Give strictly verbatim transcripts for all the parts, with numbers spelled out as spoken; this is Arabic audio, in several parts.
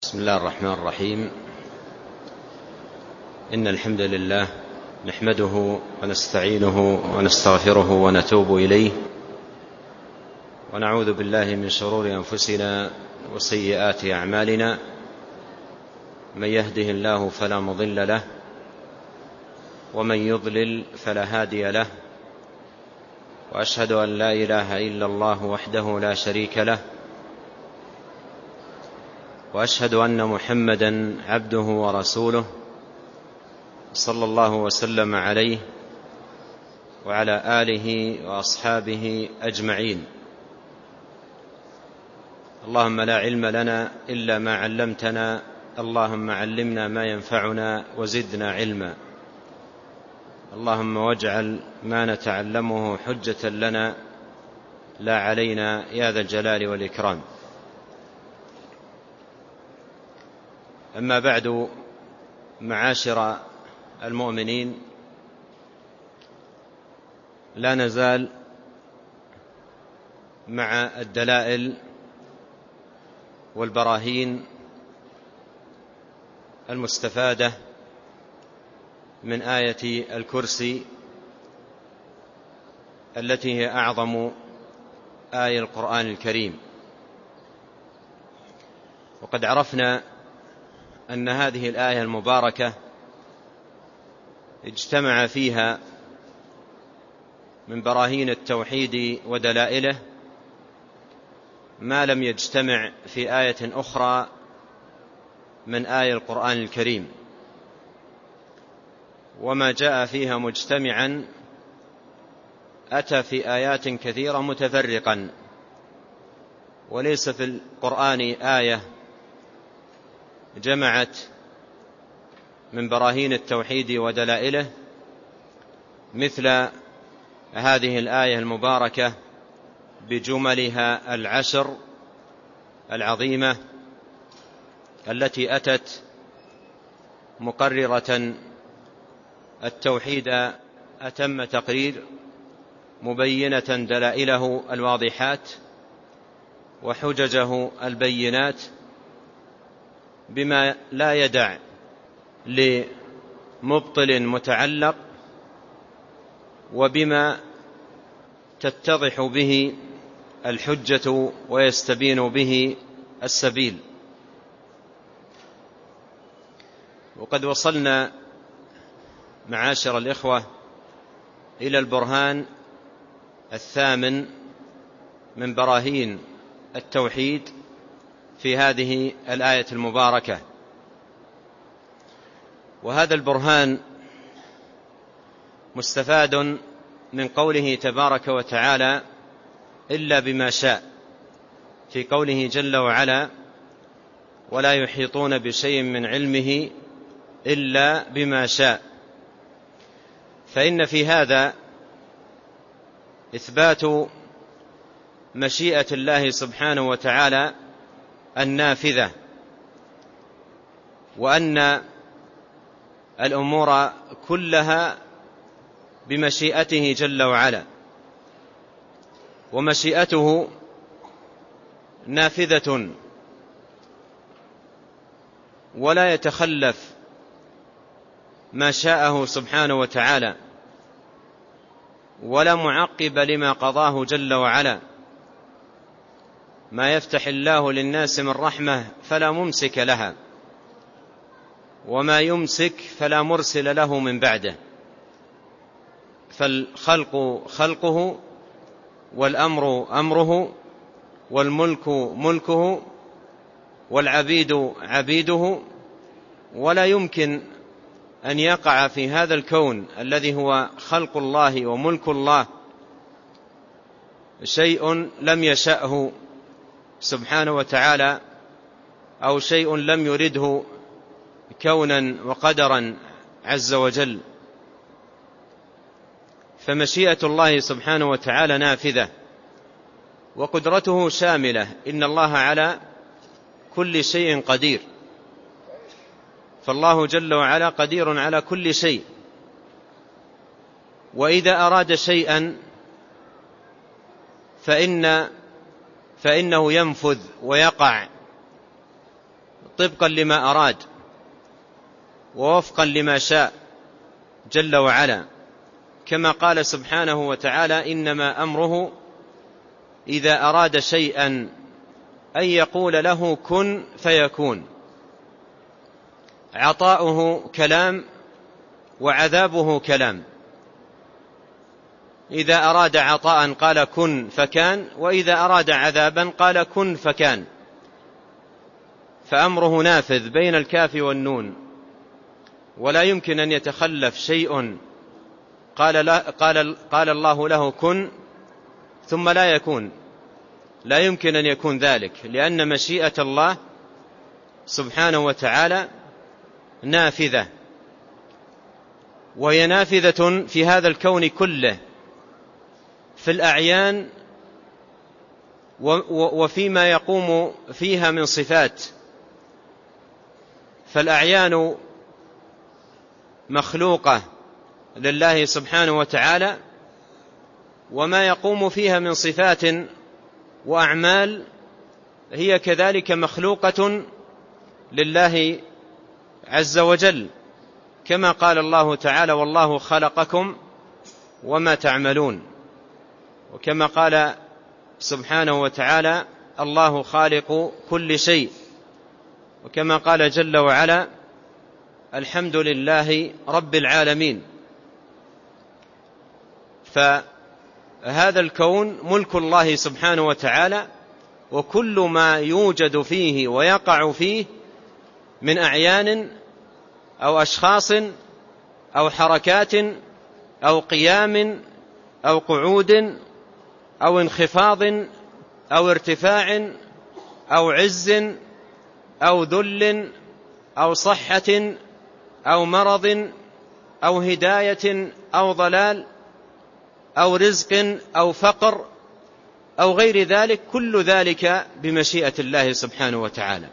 بسم الله الرحمن الرحيم. إن الحمد لله نحمده ونستعينه ونستغفره ونتوب إليه، ونعوذ بالله من شرور أنفسنا وسيئات أعمالنا. من يهده الله فلا مضل له، ومن يضلل فلا هادي له، وأشهد أن لا إله إلا الله وحده لا شريك له، وأشهد أن محمدا عبده ورسوله صلى الله وسلم عليه وعلى آله وأصحابه أجمعين. اللهم لا علم لنا إلا ما علمتنا، اللهم علمنا ما ينفعنا وزدنا علما. اللهم واجعل ما نتعلمه حجة لنا لا علينا يا ذا الجلال والإكرام. أما بعد، معاشر المؤمنين، لا نزال مع الدلائل والبراهين المستفادة من آية الكرسي التي هي أعظم آية القرآن الكريم. وقد عرفنا أن هذه الآية المباركة اجتمع فيها من براهين التوحيد ودلائله ما لم يجتمع في آية أخرى من آية القرآن الكريم، وما جاء فيها مجتمعا أتى في آيات كثيرة متفرقا. وليس في القرآن آية جمعت من براهين التوحيد ودلائله مثل هذه الآية المباركة بجملها العشر العظيمة التي أتت مقررة التوحيد أتم تقرير، مبينة دلائله الواضحات وحججه البينات، بما لا يدع لمبطل متعلق، وبما تتضح به الحجة ويستبين به السبيل. وقد وصلنا معاشر الإخوة إلى البرهان الثامن من براهين التوحيد في هذه الآية المباركة. وهذا البرهان مستفاد من قوله تبارك وتعالى إلا بما شاء، في قوله جل وعلا ولا يحيطون بشيء من علمه إلا بما شاء. فإن في هذا إثبات مشيئة الله سبحانه وتعالى النافذة، وأن الأمور كلها بمشيئته جل وعلا، ومشيئته نافذة ولا يتخلف ما شاءه سبحانه وتعالى، ولا معقب لما قضاه جل وعلا. ما يفتح الله للناس من رحمة فلا ممسك لها، وما يمسك فلا مرسل له من بعده. فالخلق خلقه، والأمر أمره، والملك ملكه، والعبيد عبيده. ولا يمكن أن يقع في هذا الكون الذي هو خلق الله وملك الله شيء لم يشأه سبحانه وتعالى، أو شيء لم يرده كونا وقدرا عز وجل. فمشيئة الله سبحانه وتعالى نافذة، وقدرته شاملة. إن الله على كل شيء قدير، فالله جل وعلا قدير على كل شيء. وإذا أراد شيئا فإن فإنه ينفذ ويقع طبقا لما أراد ووفقا لما شاء جل وعلا، كما قال سبحانه وتعالى: إنما أمره إذا أراد شيئا أن يقول له كن فيكون. عطاؤه كلام وعذابه كلام، إذا أراد عطاء قال كن فكان، وإذا أراد عذابا قال كن فكان، فأمره نافذ بين الكاف والنون، ولا يمكن أن يتخلف شيء قال, لا قال, قال الله له كن ثم لا يكون، لا يمكن أن يكون ذلك، لأن مشيئة الله سبحانه وتعالى نافذة، وهي نافذة في هذا الكون كله، في الأعيان وفيما يقوم فيها من صفات. فالأعيان مخلوقة لله سبحانه وتعالى، وما يقوم فيها من صفات وأعمال هي كذلك مخلوقة لله عز وجل، كما قال الله تعالى: والله خلقكم وما تعملون، وكما قال سبحانه وتعالى: الله خالق كل شيء، وكما قال جل وعلا: الحمد لله رب العالمين. فهذا الكون ملك الله سبحانه وتعالى، وكل ما يوجد فيه ويقع فيه من أعيان أو أشخاص أو حركات أو قيام أو قعود أو انخفاض أو ارتفاع أو عز أو ذل أو صحة أو مرض أو هداية أو ضلال أو رزق أو فقر أو غير ذلك، كل ذلك بمشيئة الله سبحانه وتعالى،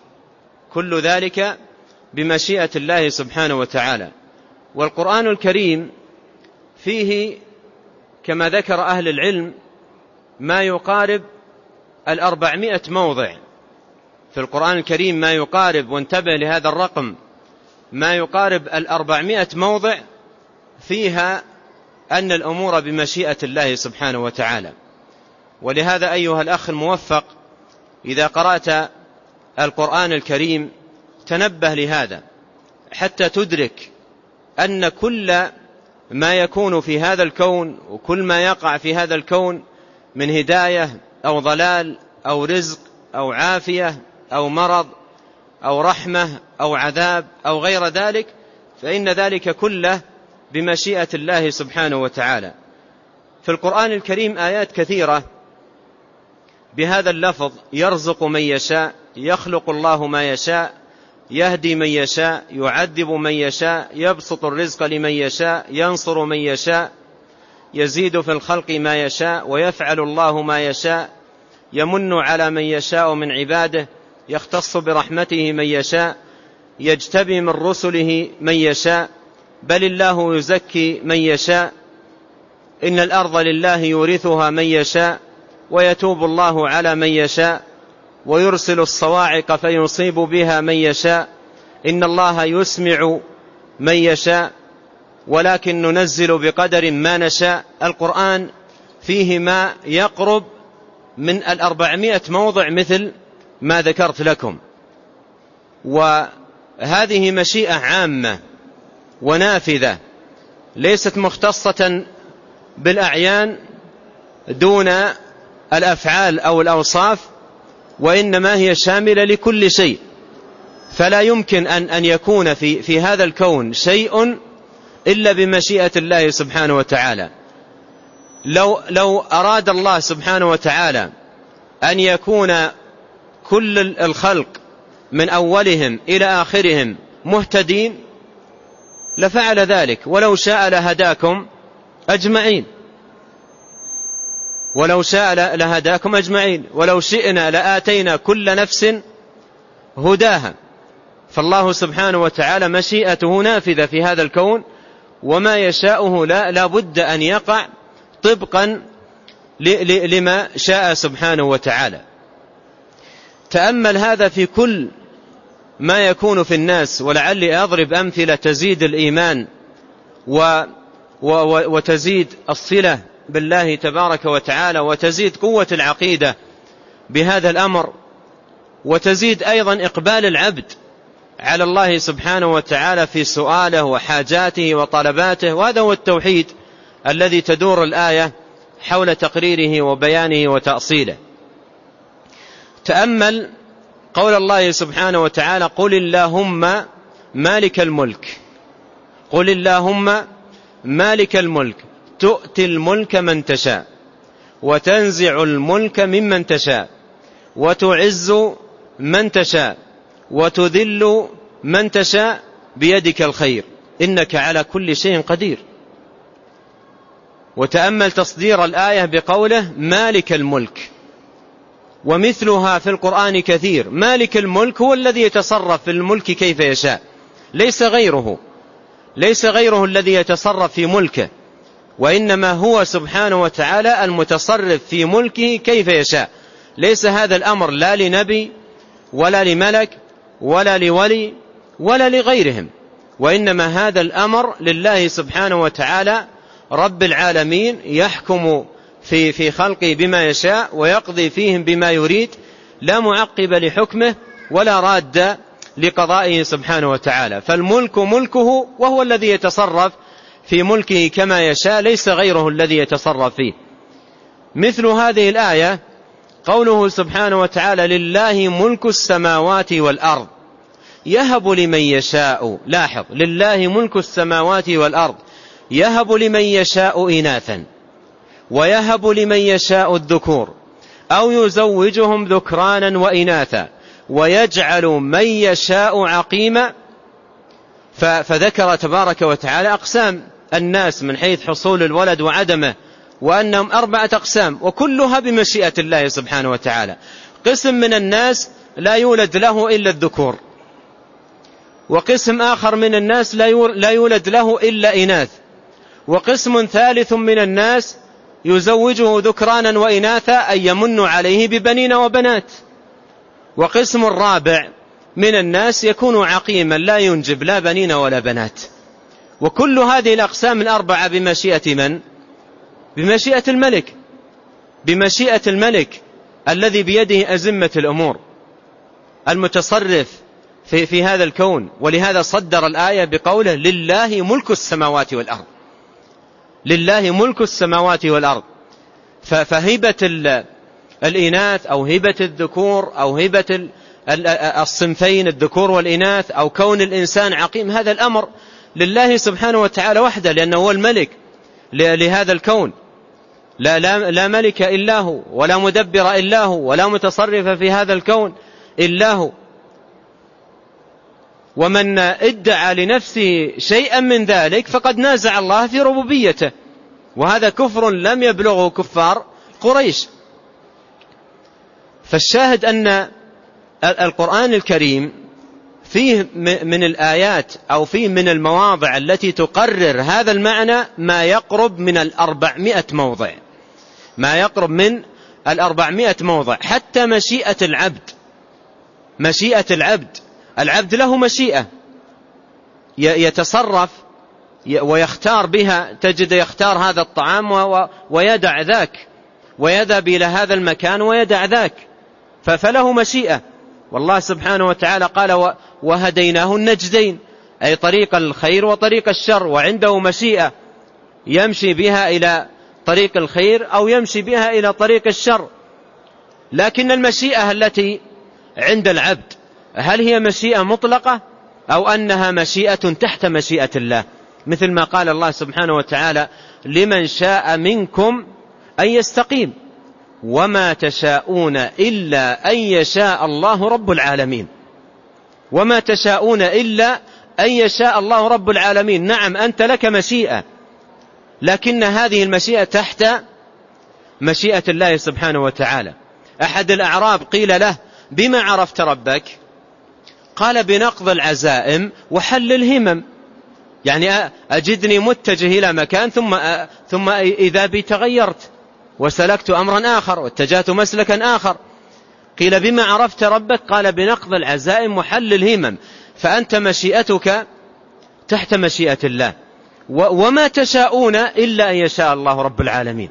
كل ذلك بمشيئة الله سبحانه وتعالى. والقرآن الكريم فيه كما ذكر أهل العلم ما يقارب الأربعمائة موضع في القرآن الكريم، ما يقارب، وانتبه لهذا الرقم، ما يقارب الأربعمائة موضع فيها أن الأمور بمشيئة الله سبحانه وتعالى. ولهذا أيها الأخ الموفق، إذا قرأت القرآن الكريم تنبه لهذا حتى تدرك أن كل ما يكون في هذا الكون وكل ما يقع في هذا الكون من هداية أو ضلال أو رزق أو عافية أو مرض أو رحمة أو عذاب أو غير ذلك، فإن ذلك كله بمشيئة الله سبحانه وتعالى. في القرآن الكريم آيات كثيرة بهذا اللفظ: يرزق من يشاء، يخلق الله ما يشاء، يهدي من يشاء، يعذب من يشاء، يبسط الرزق لمن يشاء، ينصر من يشاء، يزيد في الخلق ما يشاء، ويفعل الله ما يشاء، يمن على من يشاء من عباده، يختص برحمته من يشاء، يجتبي من رسله من يشاء، بل الله يزكي من يشاء، إن الأرض لله يورثها من يشاء، ويتوب الله على من يشاء، ويرسل الصواعق فيصيب بها من يشاء، إن الله يسمع من يشاء، ولكن ننزل بقدر ما نشاء. القرآن فيه ما يقرب من الأربعمائة موضع مثل ما ذكرت لكم، وهذه مشيئة عامة ونافذة ليست مختصة بالأعيان دون الأفعال أو الأوصاف، وإنما هي شاملة لكل شيء. فلا يمكن أن أن يكون في في هذا الكون شيء إلا بمشيئة الله سبحانه وتعالى. لو لو أراد الله سبحانه وتعالى أن يكون كل الخلق من أولهم إلى آخرهم مهتدين لفعل ذلك، ولو شاء لهداكم أجمعين، ولو شاء لهداكم أجمعين، ولو شئنا لآتينا كل نفس هداها. فالله سبحانه وتعالى مشيئته نافذة في هذا الكون، وما يشاءه لا, لا بد أن يقع طبقا لما شاء سبحانه وتعالى. تأمل هذا في كل ما يكون في الناس، ولعلي أضرب أمثلة تزيد الإيمان و وتزيد الصلة بالله تبارك وتعالى، وتزيد قوة العقيدة بهذا الأمر، وتزيد أيضا إقبال العبد على الله سبحانه وتعالى في سؤاله وحاجاته وطلباته. وهذا هو التوحيد الذي تدور الآية حول تقريره وبيانه وتأصيله. تأمل قول الله سبحانه وتعالى: قل اللهم مالك الملك، قل اللهم مالك الملك تؤتي الملك من تشاء وتنزع الملك ممن تشاء وتعز من تشاء وتذل من تشاء بيدك الخير إنك على كل شيء قدير. وتأمل تصدير الآية بقوله مالك الملك، ومثلها في القرآن كثير. مالك الملك هو الذي يتصرف في الملك كيف يشاء، ليس غيره، ليس غيره الذي يتصرف في ملكه، وإنما هو سبحانه وتعالى المتصرف في ملكه كيف يشاء. ليس هذا الأمر لا لنبي ولا لملك ولا لولي ولا لغيرهم، وإنما هذا الأمر لله سبحانه وتعالى رب العالمين، يحكم في في خلقه بما يشاء ويقضي فيهم بما يريد، لا معقب لحكمه ولا راد لقضائه سبحانه وتعالى. فالملك ملكه، وهو الذي يتصرف في ملكه كما يشاء، ليس غيره الذي يتصرف فيه. مثل هذه الآية قوله سبحانه وتعالى: لله ملك السماوات والأرض يهب لمن يشاء. لاحظ: لله ملك السماوات والأرض يهب لمن يشاء إناثا ويهب لمن يشاء الذكور أو يزوجهم ذكرانا وإناثا ويجعل من يشاء عقيما. فذكر تبارك وتعالى أقسام الناس من حيث حصول الولد وعدمه، وأنهم أربعة أقسام، وكلها بمشيئة الله سبحانه وتعالى. قسم من الناس لا يولد له إلا الذكور، وقسم آخر من الناس لا يولد له إلا إناث، وقسم ثالث من الناس يزوجه ذكرانا وإناثا أي يمن عليه ببنين وبنات، وقسم الرابع من الناس يكون عقيما لا ينجب لا بنين ولا بنات. وكل هذه الأقسام الأربعة بمشيئة من؟ بمشيئة الملك، بمشيئة الملك الذي بيده أزمة الأمور، المتصرف في, في هذا الكون. ولهذا صدر الآية بقوله: لله ملك السماوات والأرض، لله ملك السماوات والأرض. فهبة الإناث أو هبة الذكور أو هبة الصنفين الذكور والإناث أو كون الإنسان عقيم، هذا الأمر لله سبحانه وتعالى وحده، لأنه هو الملك لهذا الكون. لا, لا, لا ملك إلا هو، ولا مدبر إلا هو، ولا متصرف في هذا الكون إلا هو. ومن ادعى لنفسه شيئا من ذلك فقد نازع الله في ربوبيته، وهذا كفر لم يبلغه كفار قريش. فالشاهد أن القرآن الكريم فيه من الآيات أو فيه من المواضع التي تقرر هذا المعنى ما يقرب من الأربعمائة موضع، ما يقرب من الأربعمائة موضع. حتى مشيئة العبد، مشيئة العبد، العبد له مشيئة يتصرف ويختار بها، تجد يختار هذا الطعام ويدع ذاك، ويذهب إلى هذا المكان ويدع ذاك، فله مشيئة. والله سبحانه وتعالى قال: وهديناه النجدين، أي طريق الخير وطريق الشر، وعنده مشيئة يمشي بها إلى طريق الخير أو يمشي بها إلى طريق الشر. لكن المشيئة التي عند العبد هل هي مشيئة مطلقة أو أنها مشيئة تحت مشيئة الله؟ مثل ما قال الله سبحانه وتعالى: لمن شاء منكم أن يستقيم وما تشاءون إلا أن يشاء الله رب العالمين. وما تشاءون إلا أن يشاء الله رب العالمين. نعم، أنت لك مشيئة، لكن هذه المشيئة تحت مشيئة الله سبحانه وتعالى. أحد الأعراب قيل له: بما عرفت ربك؟ قال: بنقض العزائم وحل الهمم. يعني أجدني متجه إلى مكان ثم, ثم إذا بي تغيرت وسلكت أمرا آخر واتجهت مسلكا آخر. قيل بما عرفت ربك؟ قال بنقض العزائم وحل الهمم، فأنت مشيئتك تحت مشيئة الله، وما تشاءون إلا أن يشاء الله رب العالمين،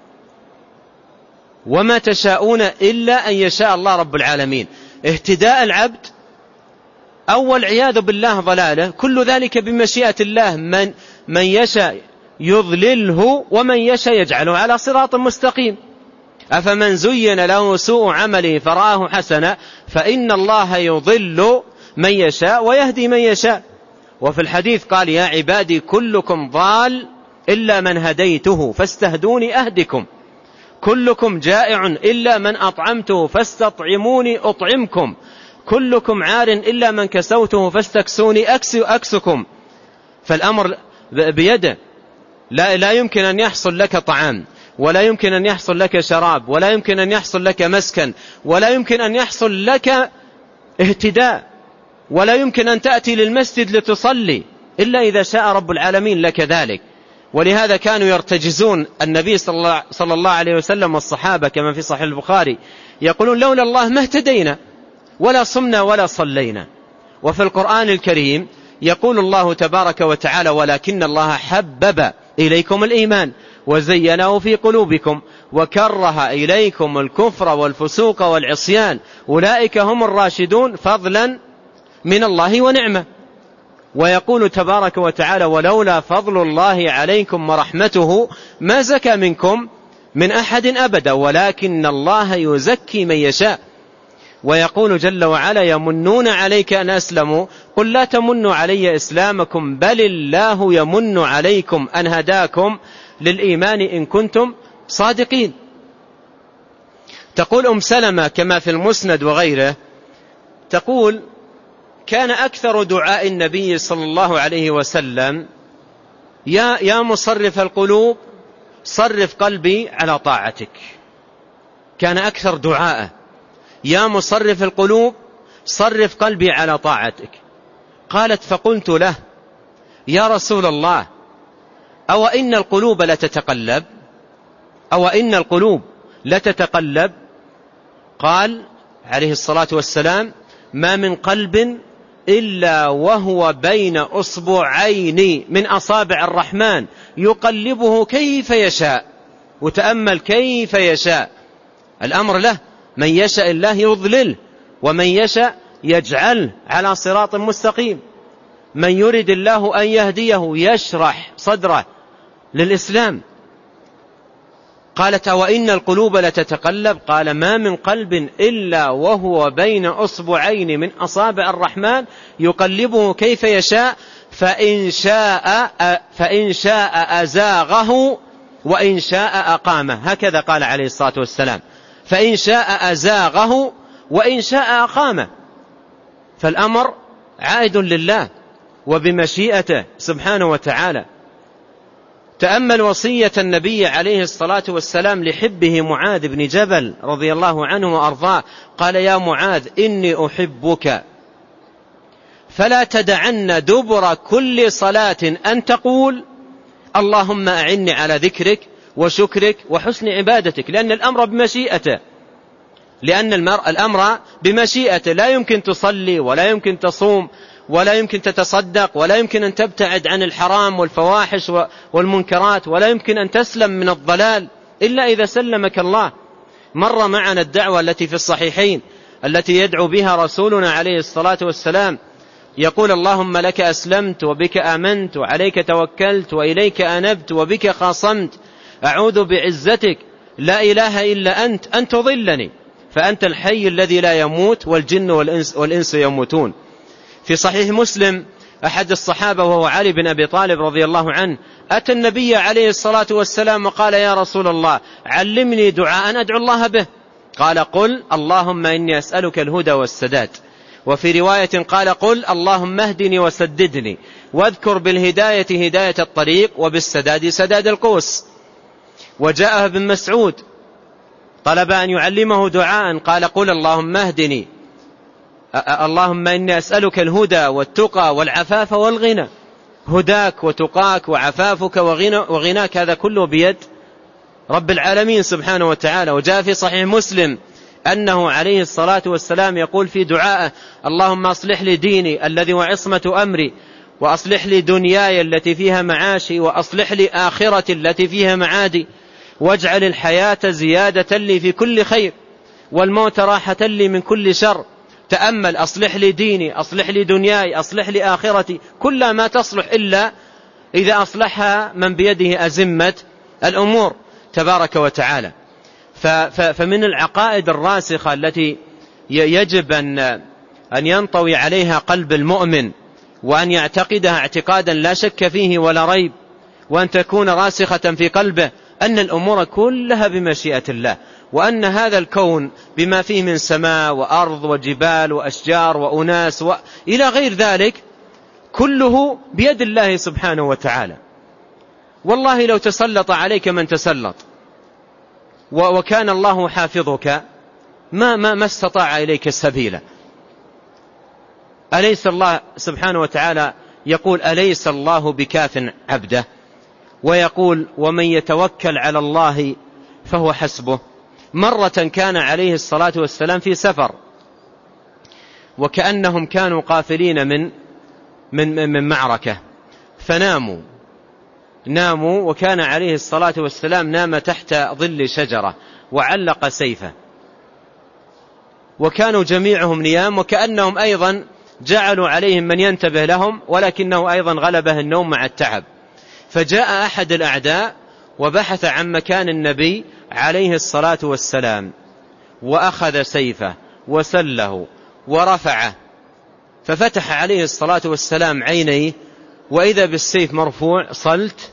وما تشاءون إلا أن يشاء الله رب العالمين. اهتداء العبد أو والعياذ بالله ضلاله، كل ذلك بمشيئة الله، من, من يشاء يضلله ومن يشاء يجعله على صراط مستقيم. أفمن زين له سوء عمله فرآه حسنا فإن الله يضل من يشاء ويهدي من يشاء. وفي الحديث قال يا عبادي كلكم ضال إلا من هديته فاستهدوني أهدكم، كلكم جائع إلا من أطعمته فاستطعموني أطعمكم، كلكم عار إلا من كسوته فاستكسوني أكسكم. فالأمر بيده، لا, لا يمكن أن يحصل لك طعام، ولا يمكن أن يحصل لك شراب، ولا يمكن أن يحصل لك مسكن، ولا يمكن أن يحصل لك اهتداء، ولا يمكن أن تأتي للمسجد لتصلي إلا إذا شاء رب العالمين لك ذلك. ولهذا كانوا يرتجزون النبي صلى الله عليه وسلم والصحابة كما في صحيح البخاري، يقولون لولا الله ما اهتدينا ولا صمنا ولا صلينا. وفي القرآن الكريم يقول الله تبارك وتعالى ولكن الله حبب إليكم الإيمان وزينه في قلوبكم وكره إليكم الكفر والفسوق والعصيان أولئك هم الراشدون فضلا من الله ونعمة. ويقول تبارك وتعالى ولولا فضل الله عليكم ورحمته ما زكى منكم من أحد أبدا ولكن الله يزكي من يشاء. ويقول جل وعلا يمنون عليك أن أسلموا قل لا تمنوا علي إسلامكم بل الله يمن عليكم أن هداكم للإيمان إن كنتم صادقين. تقول أم سلمة كما في المسند وغيره، تقول كان أكثر دعاء النبي صلى الله عليه وسلم يا, يا مصرف القلوب صرف قلبي على طاعتك. كان أكثر دعاءه يا مصرف القلوب صرف قلبي على طاعتك. قالت فقلت له يا رسول الله أو إن القلوب لتتقلب أو إن القلوب لتتقلب؟ قال عليه الصلاة والسلام ما من قلب إلا وهو بين أصبعين من أصابع الرحمن يقلبه كيف يشاء. وتأمل كيف يشاء، الأمر له، من يشاء الله يضلل ومن يشاء يجعل على صراط مستقيم. من يرد الله أن يهديه يشرح صدره للإسلام. قالت وإن القلوب لتتقلب؟ قال ما من قلب إلا وهو بين أصبعين من أصابع الرحمن يقلبه كيف يشاء فإن شاء, فإن شاء أزاغه وإن شاء أقامه. هكذا قال عليه الصلاة والسلام، فإن شاء أزاغه وإن شاء أقامه. فالأمر عائد لله وبمشيئته سبحانه وتعالى. تأمل وصية النبي عليه الصلاة والسلام لحبه معاذ بن جبل رضي الله عنه وأرضاه، قال يا معاذ إني أحبك فلا تدعن دبر كل صلاة أن تقول اللهم أعني على ذكرك وشكرك وحسن عبادتك. لأن الأمر بمشيئته، لأن المرء الأمر بمشيئته، لا يمكن تصلي ولا يمكن تصوم ولا يمكن تتصدق ولا يمكن أن تبتعد عن الحرام والفواحش والمنكرات ولا يمكن أن تسلم من الضلال إلا إذا سلمك الله. مر معنا الدعوة التي في الصحيحين التي يدعو بها رسولنا عليه الصلاة والسلام، يقول اللهم لك أسلمت وبك آمنت وعليك توكلت وإليك أنبت وبك خاصمت أعوذ بعزتك لا إله إلا أنت أن تضلني فأنت الحي الذي لا يموت والجن والإنس, والإنس يموتون. في صحيح مسلم أحد الصحابة وهو علي بن أبي طالب رضي الله عنه أتى النبي عليه الصلاة والسلام وقال يا رسول الله علمني دعاء أدعو الله به. قال قل اللهم إني أسألك الهدى والسداد. وفي رواية قال قل اللهم اهدني وسددني واذكر بالهداية هداية الطريق وبالسداد سداد القوس. وجاء ابن مسعود طلب أن يعلمه دعاء قال قل اللهم اهدني اللهم إني أسألك الهدى والتقى والعفاف والغنى. هداك وتقاك وعفافك وغناك هذا كله بيد رب العالمين سبحانه وتعالى. وجاء في صحيح مسلم أنه عليه الصلاة والسلام يقول في دعائه: اللهم أصلح لي ديني الذي وعصمة أمري، وأصلح لي دنياي التي فيها معاشي، وأصلح لي آخرتي التي فيها معادي، واجعل الحياة زيادة لي في كل خير، والموت راحة لي من كل شر. تأمل: أصلح لي ديني، أصلح لي دنياي، أصلح لي آخرتي، كلها ما تصلح إلا إذا أصلحها من بيده أزمة الأمور تبارك وتعالى. فمن العقائد الراسخة التي يجب أن ينطوي عليها قلب المؤمن وأن يعتقدها اعتقادا لا شك فيه ولا ريب، وأن تكون راسخة في قلبه، أن الأمور كلها بمشيئة الله، وأن هذا الكون بما فيه من سماء وأرض وجبال وأشجار وأناس وإلى غير ذلك كله بيد الله سبحانه وتعالى. والله لو تسلط عليك من تسلط وكان الله حافظك ما, ما, ما استطاع إليك السبيل. أليس الله سبحانه وتعالى يقول: أليس الله بكاف عبده؟ ويقول: ومن يتوكل على الله فهو حسبه. مرة كان عليه الصلاة والسلام في سفر، وكأنهم كانوا قافلين من من من معركة، فناموا ناموا وكان عليه الصلاة والسلام نام تحت ظل شجرة وعلق سيفه، وكانوا جميعهم نيام، وكأنهم أيضا جعلوا عليهم من ينتبه لهم، ولكنه أيضا غلبه النوم مع التعب. فجاء أحد الأعداء وبحث عن مكان النبي عليه الصلاة والسلام، وأخذ سيفه وسله ورفعه، ففتح عليه الصلاة والسلام عينيه وإذا بالسيف مرفوع صلت،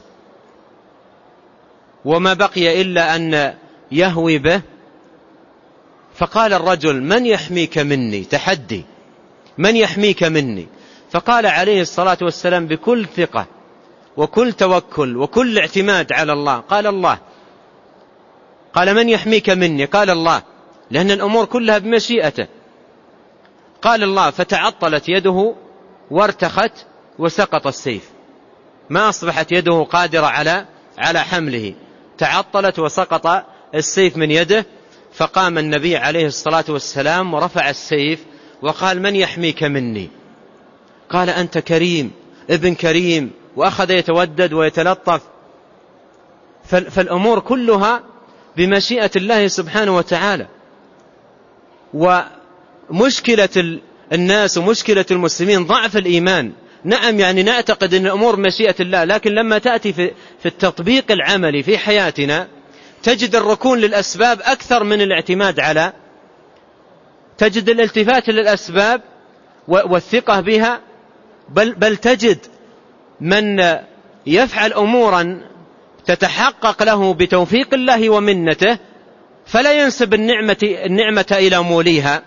وما بقي إلا أن يهوي به. فقال الرجل: من يحميك مني؟ تحدي: من يحميك مني؟ فقال عليه الصلاة والسلام بكل ثقة وكل توكل وكل اعتماد على الله: قال الله. قال: من يحميك مني؟ قال الله، لأن الأمور كلها بمشيئته. قال الله، فتعطلت يده وارتخت وسقط السيف، ما أصبحت يده قادرة على على حمله، تعطلت وسقط السيف من يده. فقام النبي عليه الصلاة والسلام ورفع السيف وقال: من يحميك مني؟ قال: أنت كريم ابن كريم، وأخذ يتودد ويتلطف. فالأمور كلها بمشيئة الله سبحانه وتعالى. ومشكلة الناس ومشكلة المسلمين ضعف الإيمان. نعم، يعني نعتقد أن الأمور بمشيئة الله، لكن لما تأتي في التطبيق العملي في حياتنا تجد الركون للأسباب أكثر من الاعتماد على، تجد الالتفات للأسباب والثقة بها، بل, بل تجد من يفعل أمورا تتحقق له بتوفيق الله ومنته فلا ينسب النعمة, النعمة إلى موليها،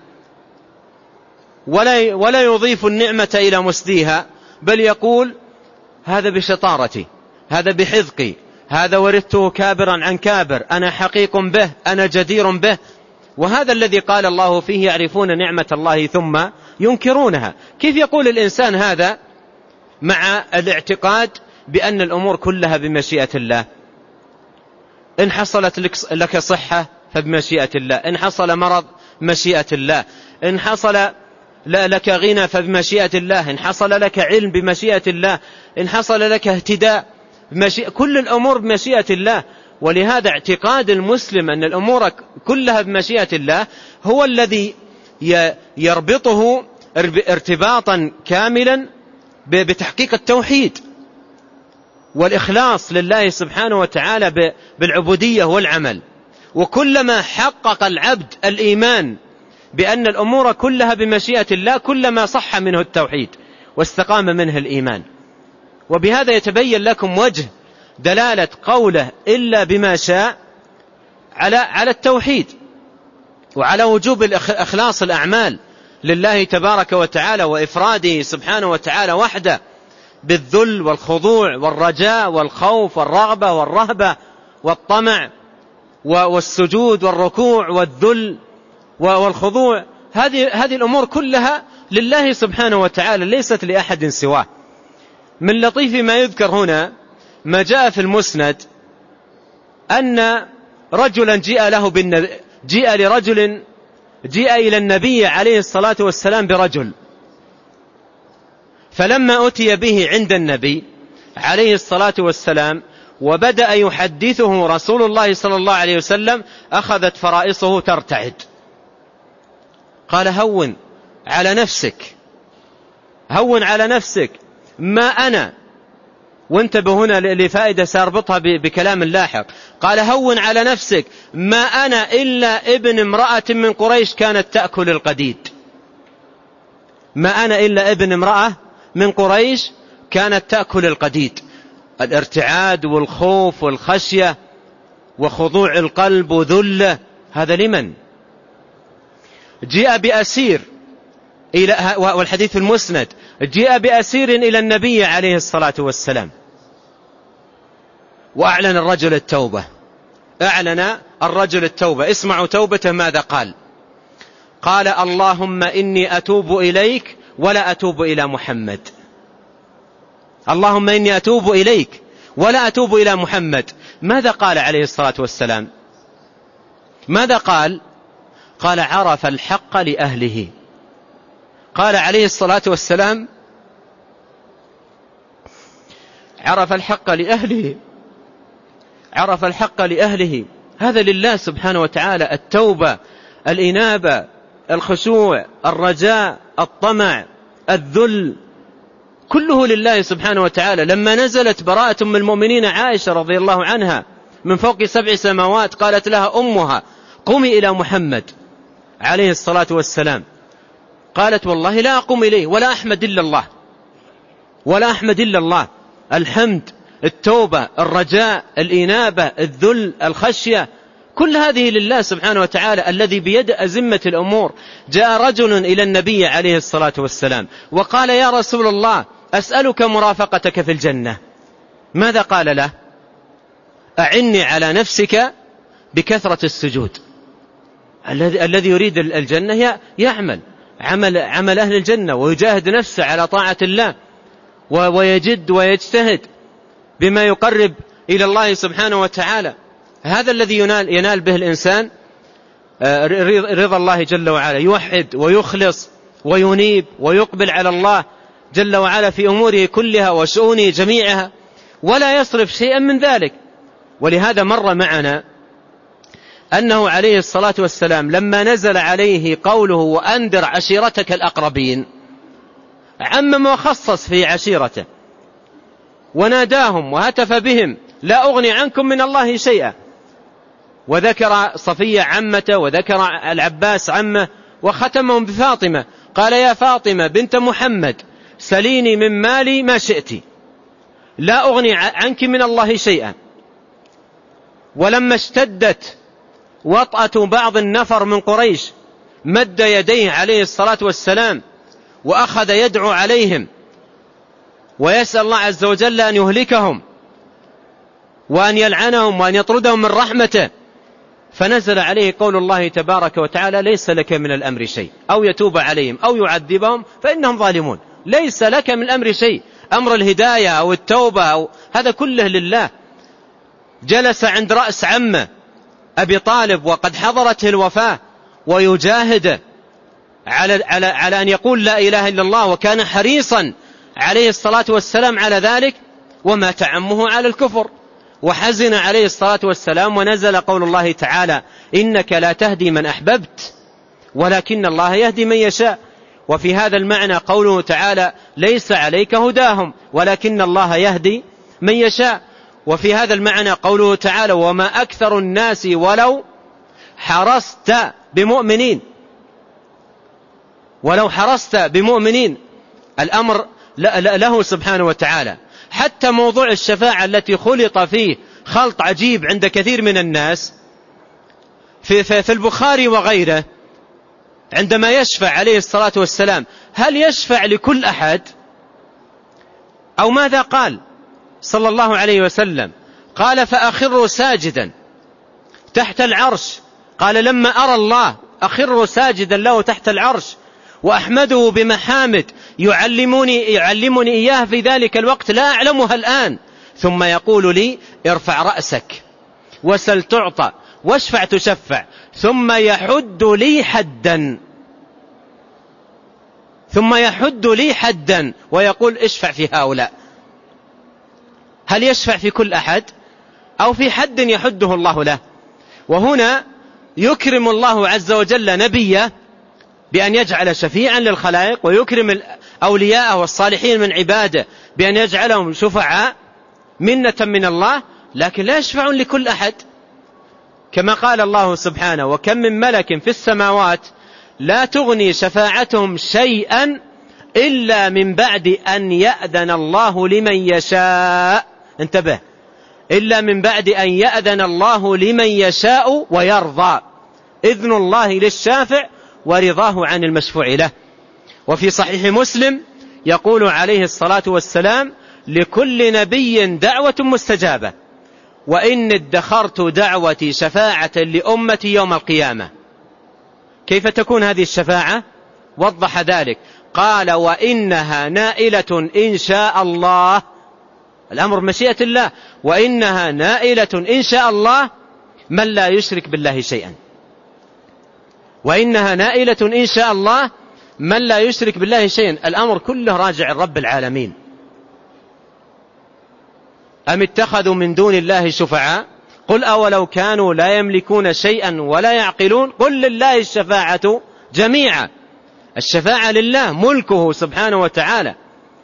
ولا, ولا يضيف النعمة إلى مسديها، بل يقول: هذا بشطارتي، هذا بحذقي، هذا ورثته كابرا عن كابر، أنا حقيق به، أنا جدير به. وهذا الذي قال الله فيه: يعرفون نعمة الله ثم ينكرونها. كيف يقول الإنسان هذا مع الاعتقاد بأن الأمور كلها بمشيئة الله؟ إن حصلت لك صحة فبمشيئة الله، إن حصل مرض مشيئة الله، إن حصل لك غنى فبمشيئة الله، إن حصل لك علم بمشيئة الله، إن حصل لك اهتداء بمشيئة، كل الأمور بمشيئة الله. ولهذا اعتقاد المسلم أن الأمور كلها بمشيئة الله هو الذي يربطه ارتباطا كاملا بتحقيق التوحيد والإخلاص لله سبحانه وتعالى بالعبودية والعمل. وكلما حقق العبد الإيمان بأن الأمور كلها بمشيئة الله كلما صح منه التوحيد واستقام منه الإيمان. وبهذا يتبين لكم وجه دلالة قوله إلا بما شاء على على التوحيد وعلى وجوب إخلاص الأعمال لله تبارك وتعالى وإفراده سبحانه وتعالى وحده بالذل والخضوع والرجاء والخوف والرغبة والرهبة والطمع والسجود والركوع والذل والخضوع. هذه هذه الأمور كلها لله سبحانه وتعالى، ليست لأحد سواه. من لطيف ما يذكر هنا ما جاء في المسند أن رجلا جاء له بالنبي، جاء لرجل جيء إلى النبي عليه الصلاة والسلام برجل، فلما أتي به عند النبي عليه الصلاة والسلام وبدأ يحدثه رسول الله صلى الله عليه وسلم أخذت فرائصه ترتعد. قال هون على نفسك، هون على نفسك، ما أنا، وانتبه هنا لفائدة سأربطها بكلام لاحق. قال هون على نفسك، ما أنا إلا ابن امرأة من قريش كانت تأكل القديد. ما أنا إلا ابن امرأة من قريش كانت تأكل القديد. الارتعاد والخوف والخشية وخضوع القلب وذله، هذا لمن؟ جاء بأسير إلى، والحديث المسند، جاء بأسير إلى النبي عليه الصلاة والسلام، وأعلن الرجل التوبة. أعلن الرجل التوبة. اسمعوا توبته ماذا قال. قال اللهم إني أتوب إليك ولا أتوب إلى محمد. اللهم إني أتوب إليك ولا أتوب إلى محمد. ماذا قال عليه الصلاة والسلام؟ ماذا قال؟ قال عرف الحق لأهله. قال عليه الصلاة والسلام عرف الحق لأهله، عرف الحق لأهله. هذا لله سبحانه وتعالى. التوبة، الإنابة، الخشوع، الرجاء، الطمع، الذل، كله لله سبحانه وتعالى. لما نزلت براءة أم المؤمنين عائشة رضي الله عنها من فوق سبع سماوات، قالت لها أمها قومي إلى محمد عليه الصلاة والسلام. قالت والله لا أقوم إليه ولا أحمد إلا الله، ولا أحمد إلا الله. الحمد، التوبة، الرجاء، الإنابة، الذل، الخشية، كل هذه لله سبحانه وتعالى الذي بيد أزمة الأمور. جاء رجل إلى النبي عليه الصلاة والسلام وقال يا رسول الله أسألك مرافقتك في الجنة. ماذا قال له؟ أعني على نفسك بكثرة السجود. الذي يريد الجنة يعمل عمل, عمل أهل الجنة ويجاهد نفسه على طاعة الله ويجد ويجتهد بما يقرب إلى الله سبحانه وتعالى. هذا الذي ينال, ينال به الإنسان رضا الله جل وعلا. يوحد ويخلص وينيب ويقبل على الله جل وعلا في أموره كلها وشؤونه جميعها، ولا يصرف شيئا من ذلك. ولهذا مر معنا أنه عليه الصلاة والسلام لما نزل عليه قوله وأنذر عشيرتك الأقربين، عمم وخصص في عشيرته وناداهم وهتف بهم لا أغني عنكم من الله شيئا، وذكر صفية عمته وذكر العباس عمه وختمهم بفاطمة. قال يا فاطمة بنت محمد سليني من مالي ما شئت لا أغني عنك من الله شيئا. ولما اشتدت وطأة بعض النفر من قريش مد يديه عليه الصلاة والسلام وأخذ يدعو عليهم ويسأل الله عز وجل أن يهلكهم وأن يلعنهم وأن يطردهم من رحمته. فنزل عليه قول الله تبارك وتعالى ليس لك من الأمر شيء أو يتوب عليهم أو يعذبهم فإنهم ظالمون. ليس لك من الأمر شيء، أمر الهداية أو التوبة أو هذا كله لله. جلس عند رأس عمه أبي طالب وقد حضرته الوفاة ويجاهد على, على, على أن يقول لا إله إلا الله، وكان حريصا عليه الصلاة والسلام على ذلك، ومات عمه على الكفر وحزن عليه الصلاة والسلام. ونزل قول الله تعالى إنك لا تهدي من أحببت ولكن الله يهدي من يشاء. وفي هذا المعنى قوله تعالى ليس عليك هداهم ولكن الله يهدي من يشاء. وفي هذا المعنى قوله تعالى وما أكثر الناس ولو حرصت بمؤمنين، ولو حرصت بمؤمنين. الأمر له سبحانه وتعالى. حتى موضوع الشفاعة التي خلط فيه خلط عجيب عند كثير من الناس في, في, في البخاري وغيره، عندما يشفع عليه الصلاة والسلام هل يشفع لكل أحد أو ماذا قال صلى الله عليه وسلم؟ قال فأخر ساجدا تحت العرش. قال لما أرى الله أخر ساجدا له تحت العرش وأحمده بمحامد يعلمني, يعلمني إياه في ذلك الوقت لا أعلمها الآن، ثم يقول لي ارفع رأسك وسل تعطى واشفع تشفع. ثم يحد لي حدا ثم يحد لي حدا ويقول اشفع في هؤلاء. هل يشفع في كل أحد أو في حد يحده الله له؟ وهنا يكرم الله عز وجل نبيه بأن يجعل شفيعا للخلائق، ويكرم أولياءه والصالحين من عباده بأن يجعلهم شفعاء منة من الله، لكن لا يشفعون لكل أحد، كما قال الله سبحانه: وكم من ملك في السماوات لا تغني شفاعتهم شيئا إلا من بعد أن يأذن الله لمن يشاء. انتبه، إلا من بعد أن يأذن الله لمن يشاء ويرضى. إذن الله للشافع ورضاه عن المشفوع له. وفي صحيح مسلم يقول عليه الصلاة والسلام: لكل نبي دعوة مستجابة، وإن ادخرت دعوتي شفاعة لأمتي يوم القيامة. كيف تكون هذه الشفاعة؟ وضح ذلك، قال: وإنها نائلة إن شاء الله. الأمر مشيئة الله، وإنها نائلة إن شاء الله من لا يشرك بالله شيئا. وإنها نائلة إن شاء الله من لا يشرك بالله شيئا. الأمر كله راجع رب العالمين. أم اتخذوا من دون الله شفعاء قل أولو كانوا لا يملكون شيئا ولا يعقلون قل لله الشفاعة جميعا. الشفاعة لله، ملكه سبحانه وتعالى،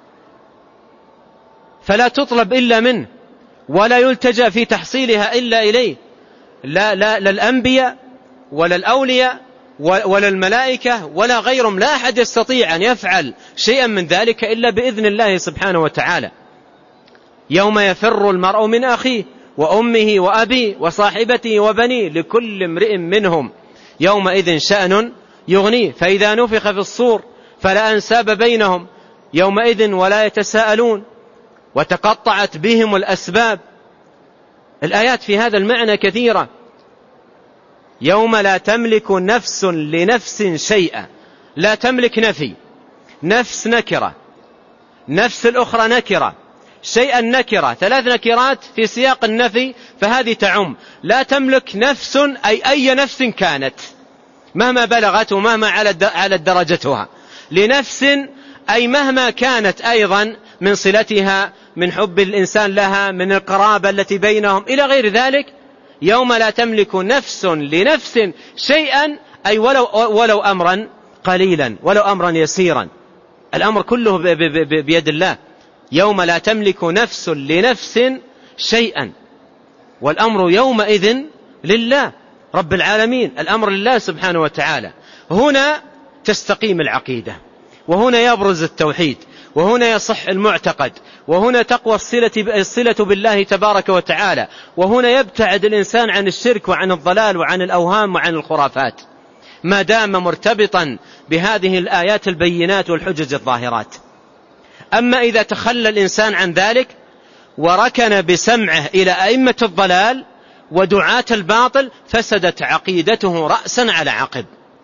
فلا تطلب إلا منه، ولا يلتجأ في تحصيلها إلا إليه. لا, لا, لا الأنبياء ولا الأولياء ولا الملائكة ولا غيرهم، لا أحد يستطيع أن يفعل شيئا من ذلك إلا بإذن الله سبحانه وتعالى. يوم يفر المرء من أخيه وأمه وأبيه وصاحبته وبنيه لكل امرئ منهم يومئذ شأن يغنيه. فإذا نفخ في الصور فلا أنساب بينهم يومئذ ولا يتساءلون وتقطعت بهم الأسباب. الآيات في هذا المعنى كثيرة. يوم لا تملك نفس لنفس شيئا. لا تملك نفي، نفس نكرة، نفس الأخرى نكرة، شيئا نكرة، ثلاث نكرات في سياق النفي، فهذه تعم. لا تملك نفس أي أي نفس كانت مهما بلغت ومهما علت درجتها. لنفس أي مهما كانت أيضا من صلتها، من حب الإنسان لها، من القرابة التي بينهم إلى غير ذلك. يوم لا تملك نفس لنفس شيئا أي ولو, ولو أمرا قليلا، ولو أمرا يسيرا. الأمر كله بيد الله. يوم لا تملك نفس لنفس شيئا، والأمر يومئذ لله رب العالمين. الأمر لله سبحانه وتعالى. هنا تستقيم العقيدة، وهنا يبرز التوحيد، وهنا يصح المعتقد، وهنا تقوى الصلة بالله تبارك وتعالى، وهنا يبتعد الإنسان عن الشرك وعن الضلال وعن الأوهام وعن الخرافات، ما دام مرتبطا بهذه الآيات البينات والحجج الظاهرات. أما إذا تخلى الإنسان عن ذلك وركن بسمعه إلى أئمة الضلال ودعاة الباطل فسدت عقيدته رأسا على عقب،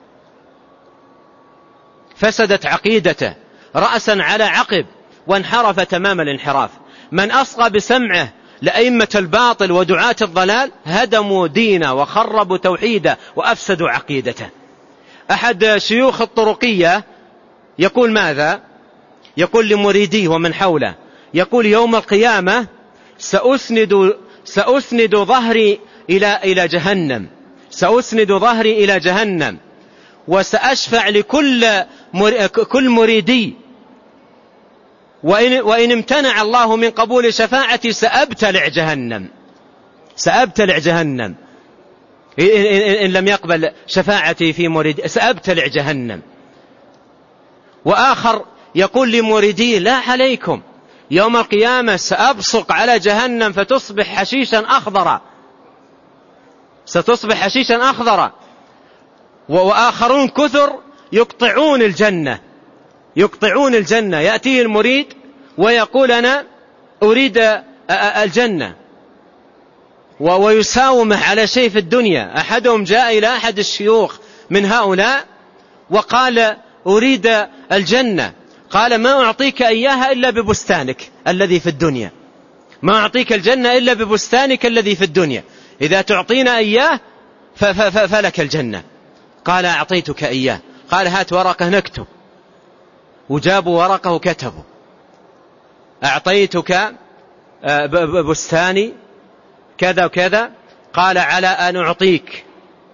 فسدت عقيدته رأسا على عقب وانحرف تمام الانحراف. من أصغى بسمعه لأئمة الباطل ودعاة الضلال هدموا دينه وخربوا توحيده وأفسدوا عقيدته. أحد شيوخ الطرقية يقول ماذا؟ يقول لمريديه ومن حوله، يقول: يوم القيامة سأسند, سأسند ظهري إلى, إلى جهنم، سأسند ظهري إلى جهنم، وسأشفع لكل كل مريدي، وإن, وإن امتنع الله من قبول شفاعتي سأبتلع جهنم، سأبتلع جهنم إن لم يقبل شفاعتي في مريدي سأبتلع جهنم. وآخر يقول لمريديه: لا عليكم، يوم القيامة سأبصق على جهنم فتصبح حشيشا أخضرا، ستصبح حشيشا أخضرا. وآخرون كثر يقطعون الجنة، يقطعون الجنة. يأتيه المريد ويقول: أنا أريد الجنة، ويساومه على شيء في الدنيا. أحدهم جاء إلى أحد الشيوخ من هؤلاء وقال: أريد الجنة. قال: ما أعطيك إياها إلا ببستانك الذي في الدنيا، ما أعطيك الجنة إلا ببستانك الذي في الدنيا. إذا تعطينا إياه فلك الجنة. قال أعطيتك إياه. قال هات ورقة نكتب. وجابوا ورقة وكتبوا أعطيتك بستاني كذا وكذا. قال على أن أعطيك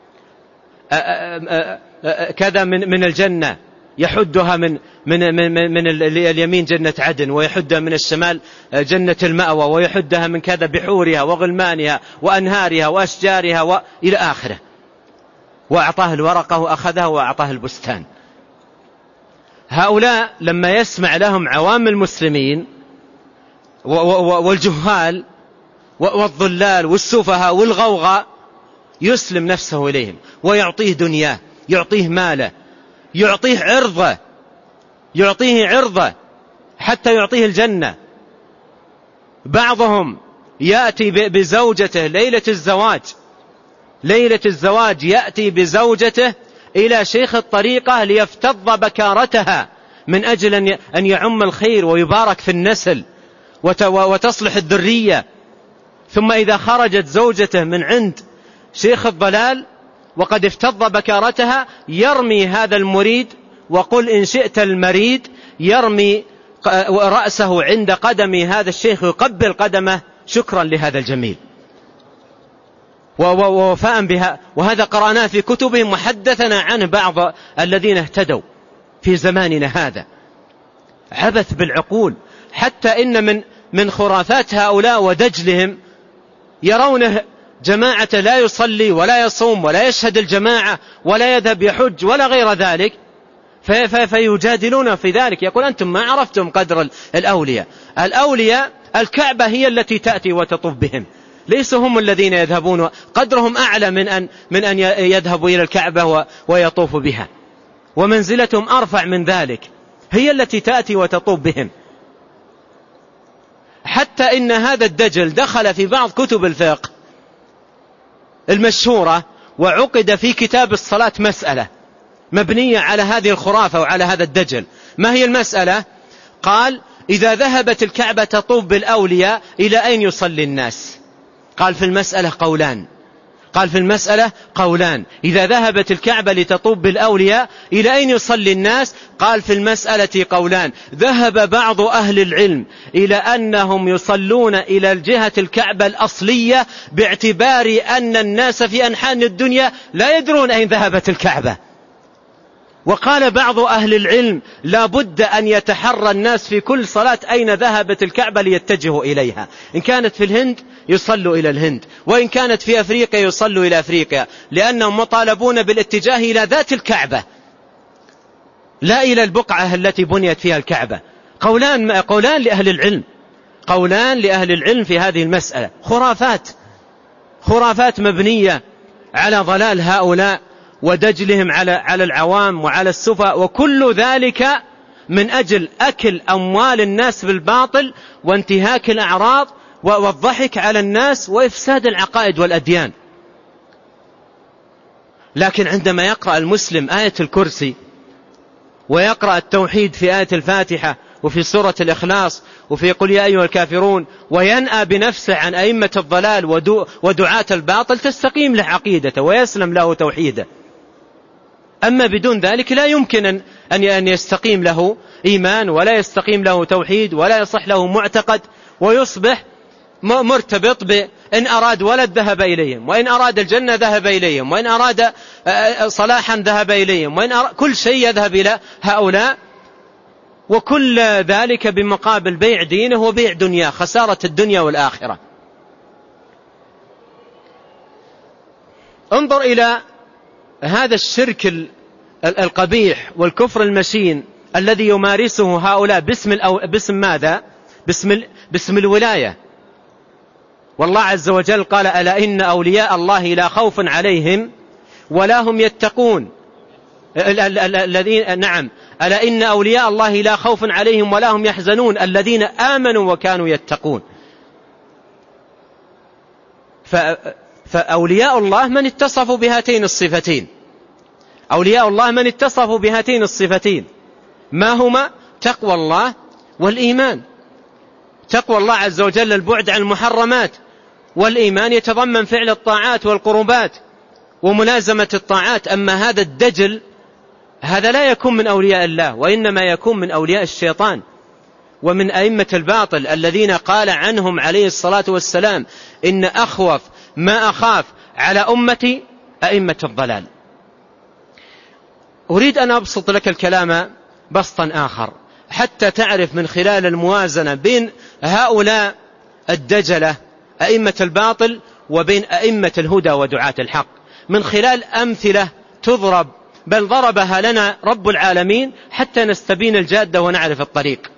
كذا من من الجنة، يحدها من من من, من اليمين جنة عدن، ويحدها من الشمال جنة المأوى، ويحدها من كذا بحورها وغلمانها وأنهارها وأشجارها وإلى آخره. وأعطاه الورقة وأخذها وأعطاه البستان. هؤلاء لما يسمع لهم عوام المسلمين والجهال والضلال والسفهاء والغوغاء يسلم نفسه إليهم ويعطيه دنياه، يعطيه ماله، يعطيه عرضه، يعطيه عرضه حتى يعطيه الجنة. بعضهم يأتي بزوجته ليلة الزواج، ليلة الزواج يأتي بزوجته إلى شيخ الطريقة ليفتض بكارتها من أجل أن يعم الخير ويبارك في النسل وتصلح الذرية. ثم إذا خرجت زوجته من عند شيخ الضلال وقد افتض بكارتها يرمي هذا المريد، وقل إن شئت المريد، يرمي رأسه عند قدم هذا الشيخ ويقبل قدمه شكرا لهذا الجميل ووفاء بها. وهذا قرأناه في كتبهم وحدثنا عنه بعض الذين اهتدوا في زماننا هذا. عبث بالعقول. حتى إن من من خرافات هؤلاء ودجلهم يرونه جماعة لا يصلي ولا يصوم ولا يشهد الجماعة ولا يذهب يحج ولا غير ذلك، فيجادلون في ذلك. يقول أنتم ما عرفتم قدر الأولياء. الأولياء الكعبة هي التي تأتي وتطوف بهم، ليسوا هم الذين يذهبون. قدرهم أعلى من أن, من أن يذهبوا إلى الكعبة ويطوفوا بها، ومنزلتهم أرفع من ذلك، هي التي تأتي وتطوف بهم. حتى إن هذا الدجل دخل في بعض كتب الفقه المشهورة وعقد في كتاب الصلاة مسألة مبنية على هذه الخرافة وعلى هذا الدجل. ما هي المسألة؟ قال إذا ذهبت الكعبة تطوف بالأولياء إلى أين يصلي الناس؟ قال في المسألة قولان. قال في المسألة قولان إذا ذهبت الكعبة لتطوف بالأولياء إلى أين يصلي الناس؟ قال في المسألة قولان. ذهب بعض أهل العلم إلى أنهم يصلون إلى الجهة الكعبة الأصلية، باعتبار أن الناس في أنحاء الدنيا لا يدرون أين ذهبت الكعبة. وقال بعض أهل العلم لا بد أن يتحرى الناس في كل صلاة أين ذهبت الكعبة ليتجهوا إليها. إن كانت في الهند يصلوا إلى الهند، وإن كانت في أفريقيا يصلوا إلى أفريقيا، لأنهم مطالبون بالاتجاه إلى ذات الكعبة لا إلى البقعة التي بنيت فيها الكعبة. قولان, قولان لأهل العلم، قولان لأهل العلم في هذه المسألة. خرافات، خرافات مبنية على ضلال هؤلاء ودجلهم على على العوام وعلى السفهاء، وكل ذلك من أجل أكل أموال الناس بالباطل وانتهاك الأعراض والضحك على الناس وإفساد العقائد والأديان. لكن عندما يقرأ المسلم آية الكرسي ويقرأ التوحيد في آية الفاتحة وفي سورة الإخلاص وفي قل يا أيها الكافرون، وينأى بنفسه عن أئمة الضلال ودعاة الباطل، تستقيم له عقيدته ويسلم له توحيده. أما بدون ذلك لا يمكن أن يستقيم له إيمان ولا يستقيم له توحيد ولا يصح له معتقد، ويصبح مرتبط بإن أراد ولد ذهب إليهم، وإن أراد الجنة ذهب إليهم، وإن أراد صلاحا ذهب إليهم، وإن أراد كل شيء يذهب إلى هؤلاء، وكل ذلك بمقابل بيع دينه وبيع دنياه، خسارة الدنيا والآخرة. انظر إلى هذا الشرك القبيح والكفر المشين الذي يمارسه هؤلاء باسم الأو... باسم ماذا؟ باسم, باسم الولاية. والله عز وجل قال ألا إن أولياء الله لا خوف عليهم ولا هم يتقون. الذين نعم ألا إن أولياء الله لا خوف عليهم ولا هم يحزنون الذين آمنوا وكانوا يتقون. ف... فأولياء الله من اتصفوا بهاتين الصفتين. أولياء الله من اتصفوا بهاتين الصفتين، ما هما؟ تقوى الله والإيمان. تقوى الله عز وجل البعد عن المحرمات، والإيمان يتضمن فعل الطاعات والقربات، وملازمة الطاعات. أما هذا الدجل هذا لا يكون من أولياء الله، وإنما يكون من أولياء الشيطان ومن أئمة الباطل الذين قال عنهم عليه الصلاة والسلام إن أخوف ما أخاف على أمتي أئمة الضلال. أريد أن أبسط لك الكلام بسطا آخر حتى تعرف من خلال الموازنة بين هؤلاء الدجلة أئمة الباطل وبين أئمة الهدى ودعاة الحق، من خلال أمثلة تضرب، بل ضربها لنا رب العالمين حتى نستبين الجادة ونعرف الطريق،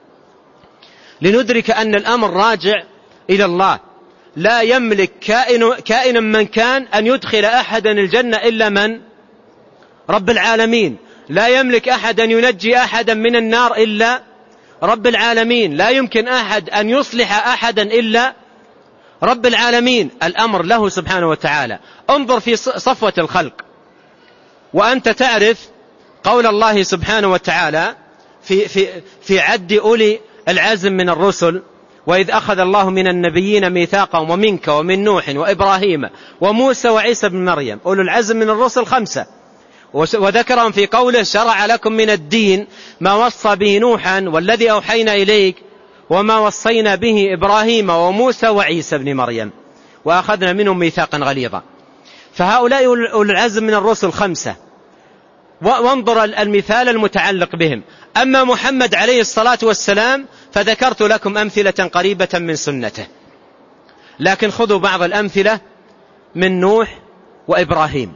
لندرك أن الأمر راجع إلى الله. لا يملك كائن كائنا من كان أن يدخل أحدا الجنة إلا من؟ رب العالمين. لا يملك أحد أن ينجي أحدا من النار إلا رب العالمين. لا يمكن أحد أن يصلح أحدا إلا رب العالمين. الأمر له سبحانه وتعالى. انظر في صفوة الخلق وأنت تعرف قول الله سبحانه وتعالى في, في, في عد أولي العزم من الرسل: وإذ أخذ الله من النبيين ميثاقهم ومنك ومن نوح وإبراهيم وموسى وعيسى بن مريم. أولو العزم من الرسل خمسة، وذكرهم في قوله: شرع لكم من الدين ما وصى به نوحا والذي أوحينا إليك وما وصينا به إبراهيم وموسى وعيسى بن مريم وأخذنا منهم ميثاقا غليظا. فهؤلاء أولو العزم من الرسل خمسة، وانظر المثال المتعلق بهم. أما محمد عليه الصلاة والسلام فذكرت لكم أمثلة قريبة من سنته، لكن خذوا بعض الأمثلة من نوح وإبراهيم.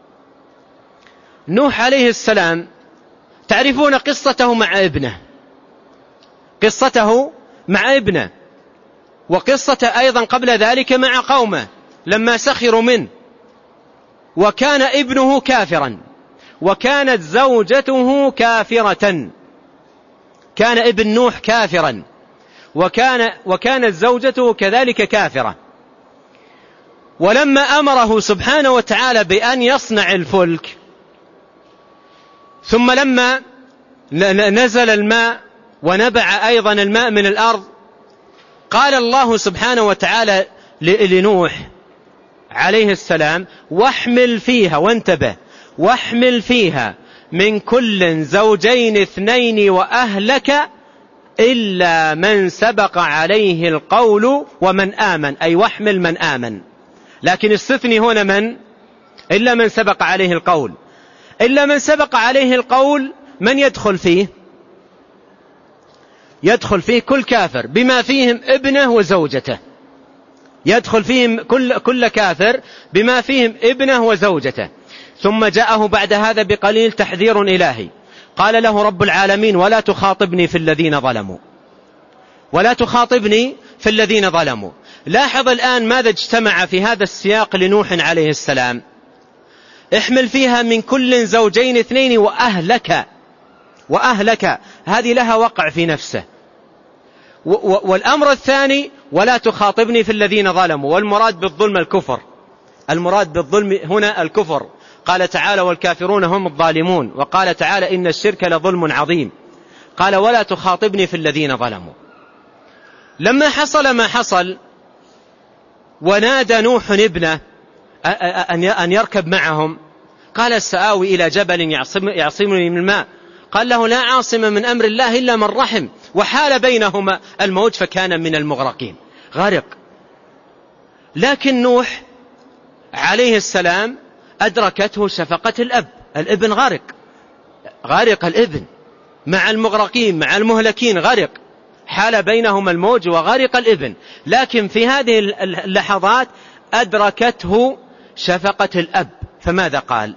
نوح عليه السلام تعرفون قصته مع ابنه، قصته مع ابنه وقصة أيضا قبل ذلك مع قومه لما سخروا منه، وكان ابنه كافرا وكانت زوجته كافرة. كان ابن نوح كافرا وكان وكانت زوجته كذلك كافرة. ولما أمره سبحانه وتعالى بأن يصنع الفلك، ثم لما نزل الماء ونبع أيضا الماء من الأرض، قال الله سبحانه وتعالى لنوح عليه السلام: واحمل فيها، وانتبه، واحمل فيها من كل زوجين اثنين وأهلك إلا من سبق عليه القول ومن آمن، أي واحمل من آمن. لكن استثني هنا من؟ إلا من سبق عليه القول. إلا من سبق عليه القول من يدخل فيه؟ يدخل فيه كل كافر بما فيهم ابنه وزوجته، يدخل فيهم كل, كل كافر بما فيهم ابنه وزوجته. ثم جاءه بعد هذا بقليل تحذير إلهي، قال له رب العالمين: ولا تخاطبني في الذين ظلموا، ولا تخاطبني في الذين ظلموا. لاحظ الآن ماذا اجتمع في هذا السياق لنوح عليه السلام: احمل فيها من كل زوجين اثنين وأهلك. وأهلك هذه لها وقع في نفسه. والأمر الثاني: ولا تخاطبني في الذين ظلموا. والمراد بالظلم الكفر، المراد بالظلم هنا الكفر. قال تعالى: والكافرون هم الظالمون. وقال تعالى: إن الشرك لظلم عظيم. قال: ولا تخاطبني في الذين ظلموا. لما حصل ما حصل ونادى نوح ابنه أن يركب معهم، قال: سآوي إلى جبل يعصمني من الماء. قال له: لا عاصم من أمر الله إلا من رحم. وحال بينهما الموج فكان من المغرقين، غرق. لكن نوح عليه السلام أدركته شفقة الأب، الابن غرق، غرق الابن مع المغرقين مع المهلكين، غرق، حال بينهما الموج وغرق الابن. لكن في هذه اللحظات أدركته شفقة الأب، فماذا قال؟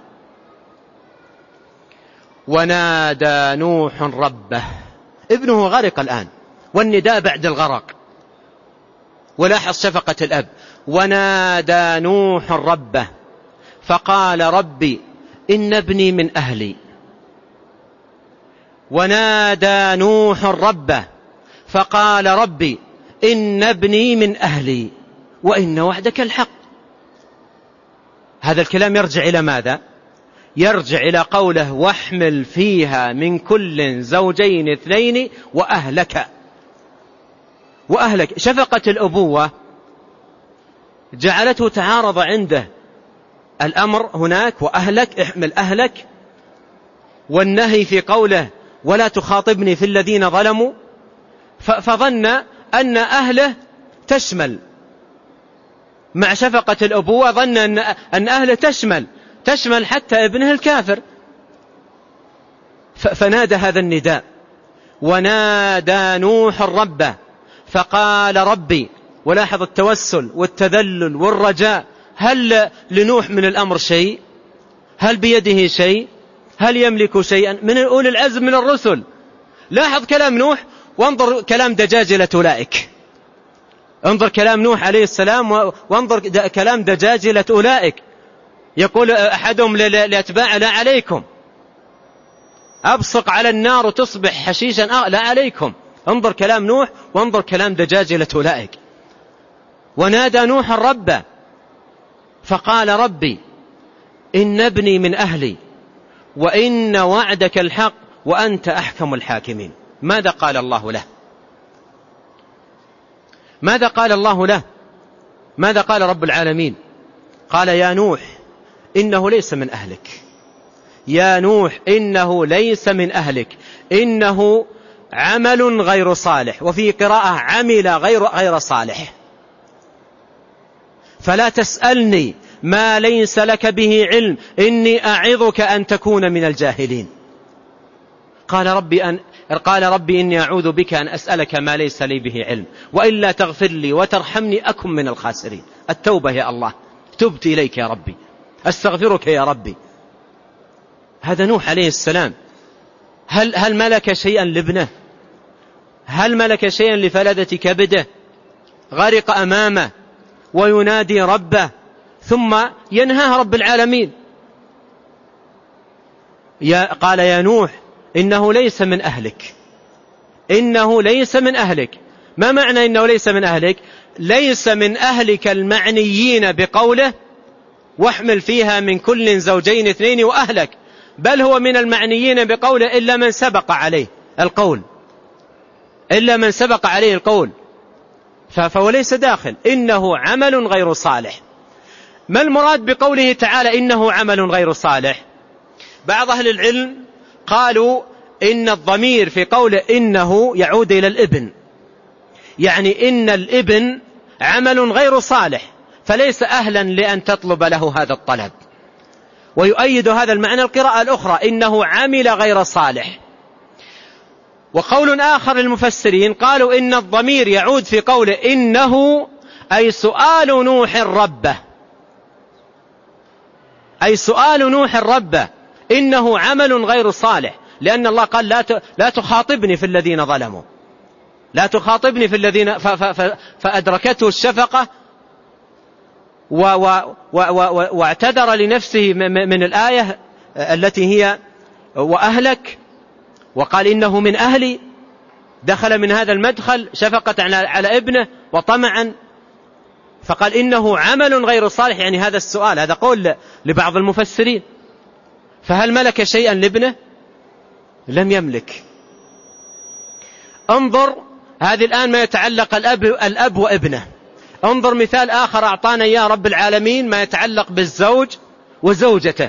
ونادى نوح ربه. ابنه غرق الآن، والنداء بعد الغرق. ولاحظ شفقة الأب: ونادى نوح ربه فقال ربي إن ابني من أهلي. ونادى نوح ربه فقال ربي إن ابني من أهلي وإن وعدك الحق. هذا الكلام يرجع إلى ماذا؟ يرجع إلى قوله: واحمل فيها من كل زوجين اثنين وأهلك. وأهلك، شفقة الأبوة جعلته تعارض عنده الأمر هناك وأهلك، احمل أهلك، والنهي في قوله ولا تخاطبني في الذين ظلموا، فظن أن أهله تشمل مع شفقة الأبوة، ظن أن أهله تشمل تشمل حتى ابنه الكافر، فنادى هذا النداء. ونادى نوح ربه فقال ربي. ولاحظ التوسل والتذلل والرجاء. هل لنوح من الأمر شيء؟ هل بيده شيء؟ هل يملك شيئا؟ من أولي العزم من الرسل. لاحظ كلام نوح وانظر كلام دجاجلة أولئك. انظر كلام نوح عليه السلام وانظر كلام دجاجلة أولئك. يقول أحدهم لأتباع لا عليكم، أبصق على النار وتصبح حشيشا، آه لا عليكم. انظر كلام نوح وانظر كلام دجاجلة أولئك. ونادى نوح ربه فقال ربي إن ابني من أهلي وإن وعدك الحق وأنت أحكم الحاكمين. ماذا قال الله له؟ ماذا قال الله له؟ ماذا قال رب العالمين؟ قال يا نوح إنه ليس من أهلك، يا نوح إنه ليس من أهلك، إنه عمل غير صالح، وفي قراءة عمل غير غير صالح، فلا تسألني ما ليس لك به علم إني أعظك أن تكون من الجاهلين. قال ربي أن قال ربي إني أعوذ بك أن أسألك ما ليس لي به علم وإلا تغفر لي وترحمني أكن من الخاسرين. التوبة يا الله، تبت إليك يا ربي، أستغفرك يا ربي. هذا نوح عليه السلام. هل هل ملك شيئا لابنه؟ هل ملك شيئا لفلذة كبده؟ غرق أمامه وينادي ربه ثم ينهاه رب العالمين. يا قال يا نوح إنه ليس من أهلك، إنه ليس من أهلك. ما معنى إنه ليس من أهلك؟ ليس من أهلك المعنيين بقوله واحمل فيها من كل زوجين اثنين وأهلك، بل هو من المعنيين بقوله إلا من سبق عليه القول، إلا من سبق عليه القول، فهو ليس داخل. إنه عمل غير صالح. ما المراد بقوله تعالى إنه عمل غير صالح؟ بعض أهل العلم قالوا إن الضمير في قوله إنه يعود إلى الابن، يعني إن الابن عمل غير صالح فليس أهلا لأن تطلب له هذا الطلب. ويؤيد هذا المعنى القراءة الأخرى إنه عمل غير صالح. وقول آخر للمفسرين قالوا إن الضمير يعود في قوله إنه أي سؤال نوح ربه، أي سؤال نوح ربه إنه عمل غير صالح، لأن الله قال لا لا تخاطبني في الذين ظلموا، لا تخاطبني في الذين فأدركته الشفقة واعتذر لنفسه من الآية التي هي وأهلك، وقال إنه من أهلي، دخل من هذا المدخل شفقة على ابنه وطمعا، فقال إنه عمل غير صالح. يعني هذا السؤال، هذا قول لبعض المفسرين. فهل ملك شيئا لابنه؟ لم يملك. انظر هذه الآن ما يتعلق الأب, الأب وابنه. انظر مثال آخر أعطانا إياه رب العالمين ما يتعلق بالزوج وزوجته.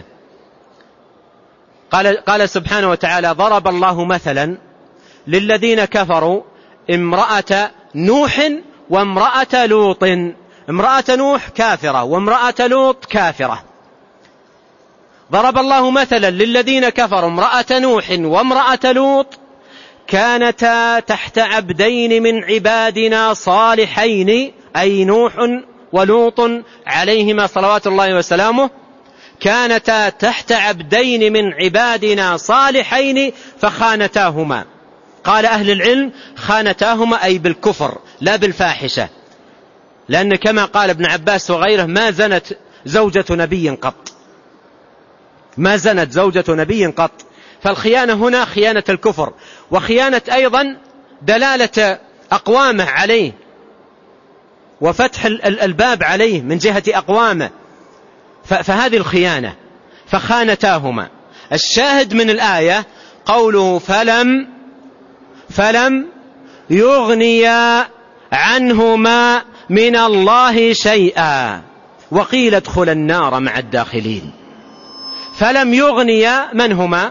قال, قال سبحانه وتعالى ضرب الله مثلا للذين كفروا امرأة نوح وامرأة لوط. امرأة نوح كافرة وامرأة لوط كافرة. ضرب الله مثلا للذين كفروا امرأة نوح وامرأة لوط كانتا تحت عبدين من عبادنا صالحين، أي نوح ولوط عليهما صلوات الله وسلامه، كانتا تحت عبدين من عبادنا صالحين فخانتاهما. قال أهل العلم خانتاهما أي بالكفر لا بالفاحشة، لأن كما قال ابن عباس وغيره ما زنت زوجة نبي قط، ما زنت زوجة نبي قط. فالخيانة هنا خيانة الكفر، وخيانة أيضا دلالة أقوامه عليه وفتح الباب عليه من جهة أقوامه، فهذه الخيانة. فخانتاهما. الشاهد من الآية قوله فلم فلم يغنيا عنهما من الله شيئا. وقيل ادخل النار مع الداخلين. فلم يغنيا من هما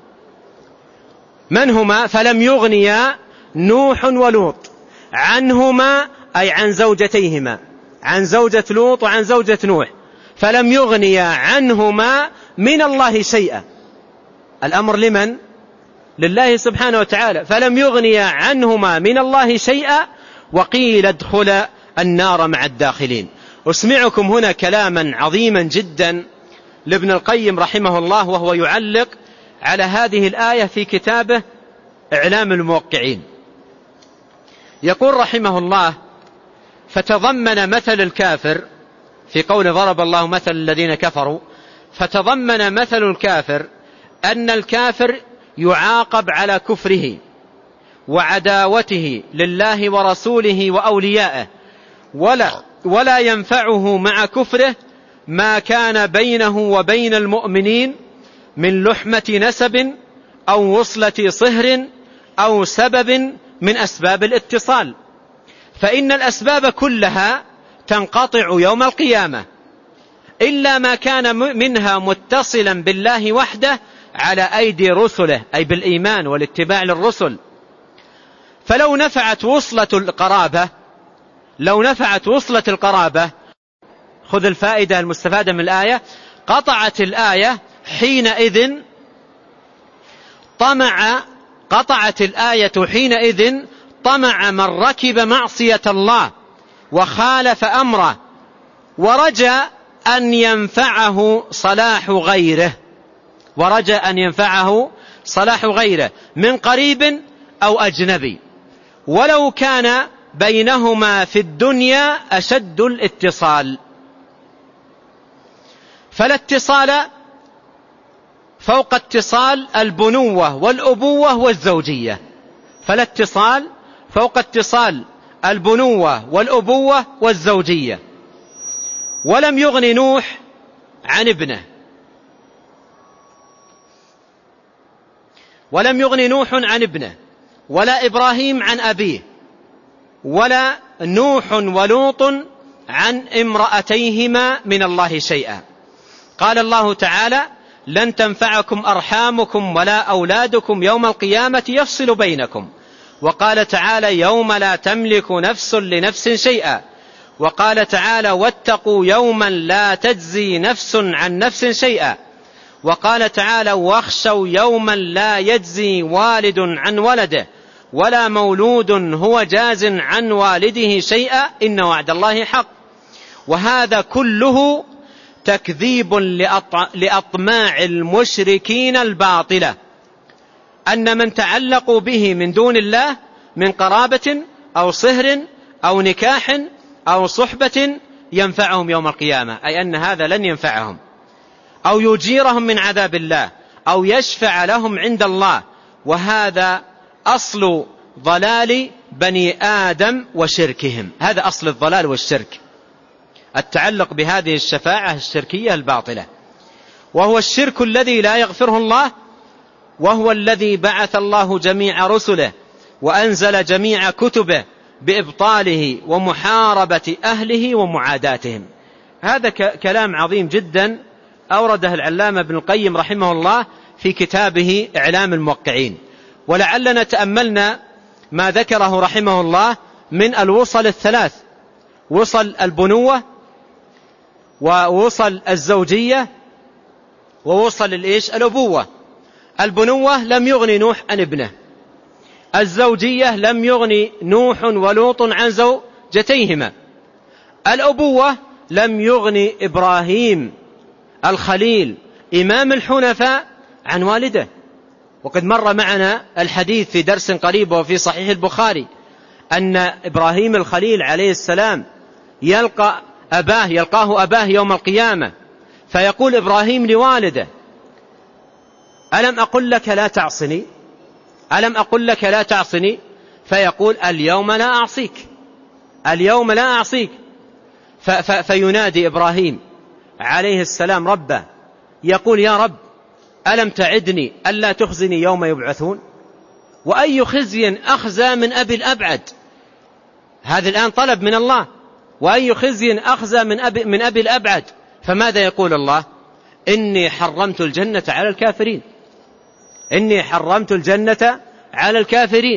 من هما فلم يغنيا نوح ولوط عنهما، أي عن زوجتيهما، عن زوجة لوط وعن زوجة نوح، فلم يغنيا عنهما من الله شيئا. الأمر لمن؟ لله سبحانه وتعالى. فلم يغنيا عنهما من الله شيئا وقيل ادخل النار مع الداخلين. أسمعكم هنا كلاما عظيما جدا لابن القيم رحمه الله وهو يعلق على هذه الآية في كتابه إعلام الموقعين. يقول رحمه الله: فتضمن مثل الكافر في قول ضرب الله مثل الذين كفروا، فتضمن مثل الكافر أن الكافر يعاقب على كفره وعداوته لله ورسوله وأوليائه، ولا, ولا ينفعه مع كفره ما كان بينه وبين المؤمنين من لحمة نسب أو وصلة صهر أو سبب من أسباب الاتصال، فإن الأسباب كلها تنقطع يوم القيامة إلا ما كان منها متصلا بالله وحده على أيدي رسله، أي بالإيمان والاتباع للرسل. فلو نفعت وصلة القرابة لو نفعت وصلة القرابة خذ الفائدة المستفادة من الآية، قطعت الآية حينئذ طمع قطعت الآية حينئذ طمع من ركب معصية الله وخالف أمره ورجى أن ينفعه صلاح غيره ورجى أن ينفعه صلاح غيره من قريب أو أجنبي، ولو كان بينهما في الدنيا أشد الاتصال. فالاتصال فوق اتصال البنوة والأبوة والزوجية فالاتصال فوق اتصال البنوة والأبوة والزوجية. ولم يغن نوح عن ابنه ولم يغن نوح عن ابنه ولا إبراهيم عن أبيه ولا نوح ولوط عن امرأتيهما من الله شيئا. قال الله تعالى: لن تنفعكم أرحامكم ولا أولادكم يوم القيامة يفصل بينكم. وقال تعالى: يوم لا تملك نفس لنفس شيئا. وقال تعالى: واتقوا يوما لا تجزي نفس عن نفس شيئا. وقال تعالى: واخشوا يوما لا يجزي والد عن ولده ولا مولود هو جاز عن والده شيئا إن وعد الله حق. وهذا كله تكذيب لأطماع المشركين الباطلة، أن من تعلقوا به من دون الله من قرابة أو صهر أو نكاح أو صحبة ينفعهم يوم القيامة، أي أن هذا لن ينفعهم أو يجيرهم من عذاب الله أو يشفع لهم عند الله. وهذا أصل ضلال بني آدم وشركهم، هذا أصل الضلال والشرك، التعلق بهذه الشفاعة الشركية الباطلة، وهو الشرك الذي لا يغفره الله، وهو الذي بعث الله جميع رسله وأنزل جميع كتبه بإبطاله ومحاربة أهله ومعاداتهم. هذا كلام عظيم جدا أورده العلامة ابن القيم رحمه الله في كتابه إعلام الموقعين. ولعلنا تأملنا ما ذكره رحمه الله من الوصل الثلاث: وصل البنوة ووصل الزوجية ووصل الإيش الأبوة. البنوة لم يغني نوح عن ابنه، الزوجية لم يغني نوح ولوط عن زوجتيهما، الأبوة لم يغني إبراهيم الخليل إمام الحنفاء عن والده. وقد مر معنا الحديث في درس قريب وفي صحيح البخاري أن إبراهيم الخليل عليه السلام يلقى أباه يلقاه أباه يوم القيامة، فيقول إبراهيم لوالده: ألم أقل لك لا تعصني ألم أقل لك لا تعصني فيقول: اليوم لا أعصيك اليوم لا أعصيك فينادي إبراهيم عليه السلام ربه يقول: يا رب، ألم تعدني ألا تخزني يوم يبعثون؟ وأي خزي أخزى من أبي الأبعد. هذا الآن طلب من الله، وأي خزي أخزى من أبي, من أبي الأبعد. فماذا يقول الله؟ إني حرمت الجنة على الكافرين، إني حرمت الجنة على الكافرين.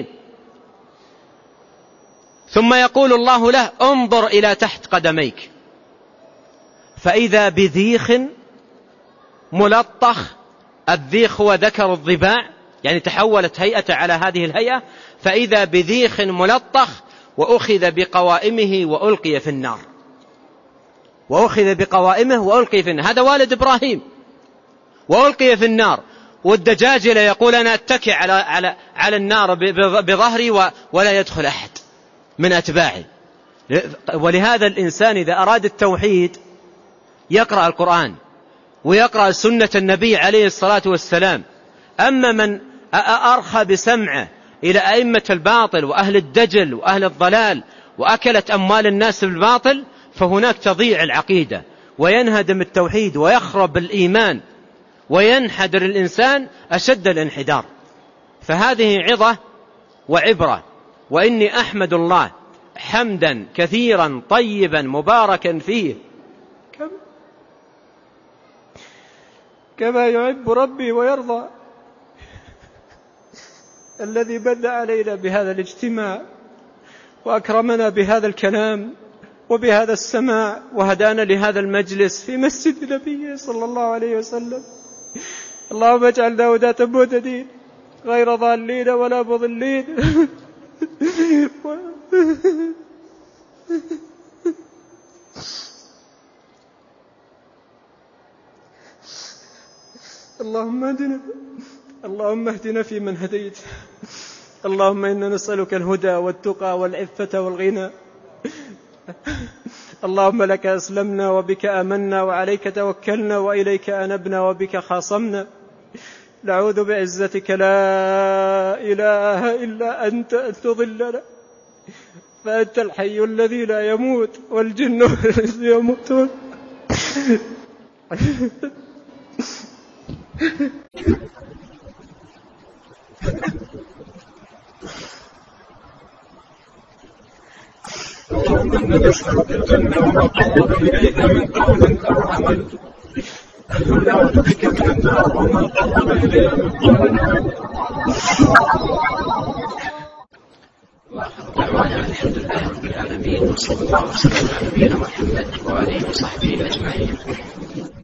ثم يقول الله له انظر إلى تحت قدميك فإذا بذيخ ملطخ. الذيخ هو ذكر الضباع، يعني تحولت هيئة على هذه الهيئة. فإذا بذيخ ملطخ وأخذ بقوائمه وألقي في النار، وأخذ بقوائمه وألقي في النار. هذا والد إبراهيم، وألقي في النار. والدجاجلة يقول أنا أتكئ على, على, على النار بظهري ولا يدخل أحد من أتباعي. ولهذا الإنسان إذا أراد التوحيد يقرأ القرآن ويقرأ سنة النبي عليه الصلاة والسلام. أما من أرخى بسمعه إلى أئمة الباطل وأهل الدجل وأهل الضلال وأكلت أموال الناس بالباطل، فهناك تضيع العقيدة وينهدم التوحيد ويخرب الإيمان وينحدر الإنسان أشد الانحدار. فهذه عظة وعبرة. وإني أحمد الله حمدا كثيرا طيبا مباركا فيه كما يحب ربي ويرضى، الذي بدأ علينا بهذا الاجتماع وأكرمنا بهذا الكلام وبهذا السماع وهدانا لهذا المجلس في مسجد نبيه صلى الله عليه وسلم. اللهم اجعلنا هداة مهتدين غير ضالين ولا مضلين. اللهم اهدنا اللهم اهدنا فيمن هديت. اللهم إنا نسألك الهدى والتقى والعفة والغنى. اللهم لك أسلمنا وبك آمنا وعليك توكلنا وإليك أنبنا وبك خاصمنا. نعوذ بعزتك لا إله إلا أنت أن تضلنا، فأنت الحي الذي لا يموت والجن الذي يموتون. اللهم إنا نسألك الجنة وما قرب إليها من قول أو عمل، ونعوذ بك من النار وما قرب إليها من قول أو عمل. دعوانا الحمد لله رب العالمين، وصلى الله وسلم على نبينا محمد وآله وصحبه أجمعين.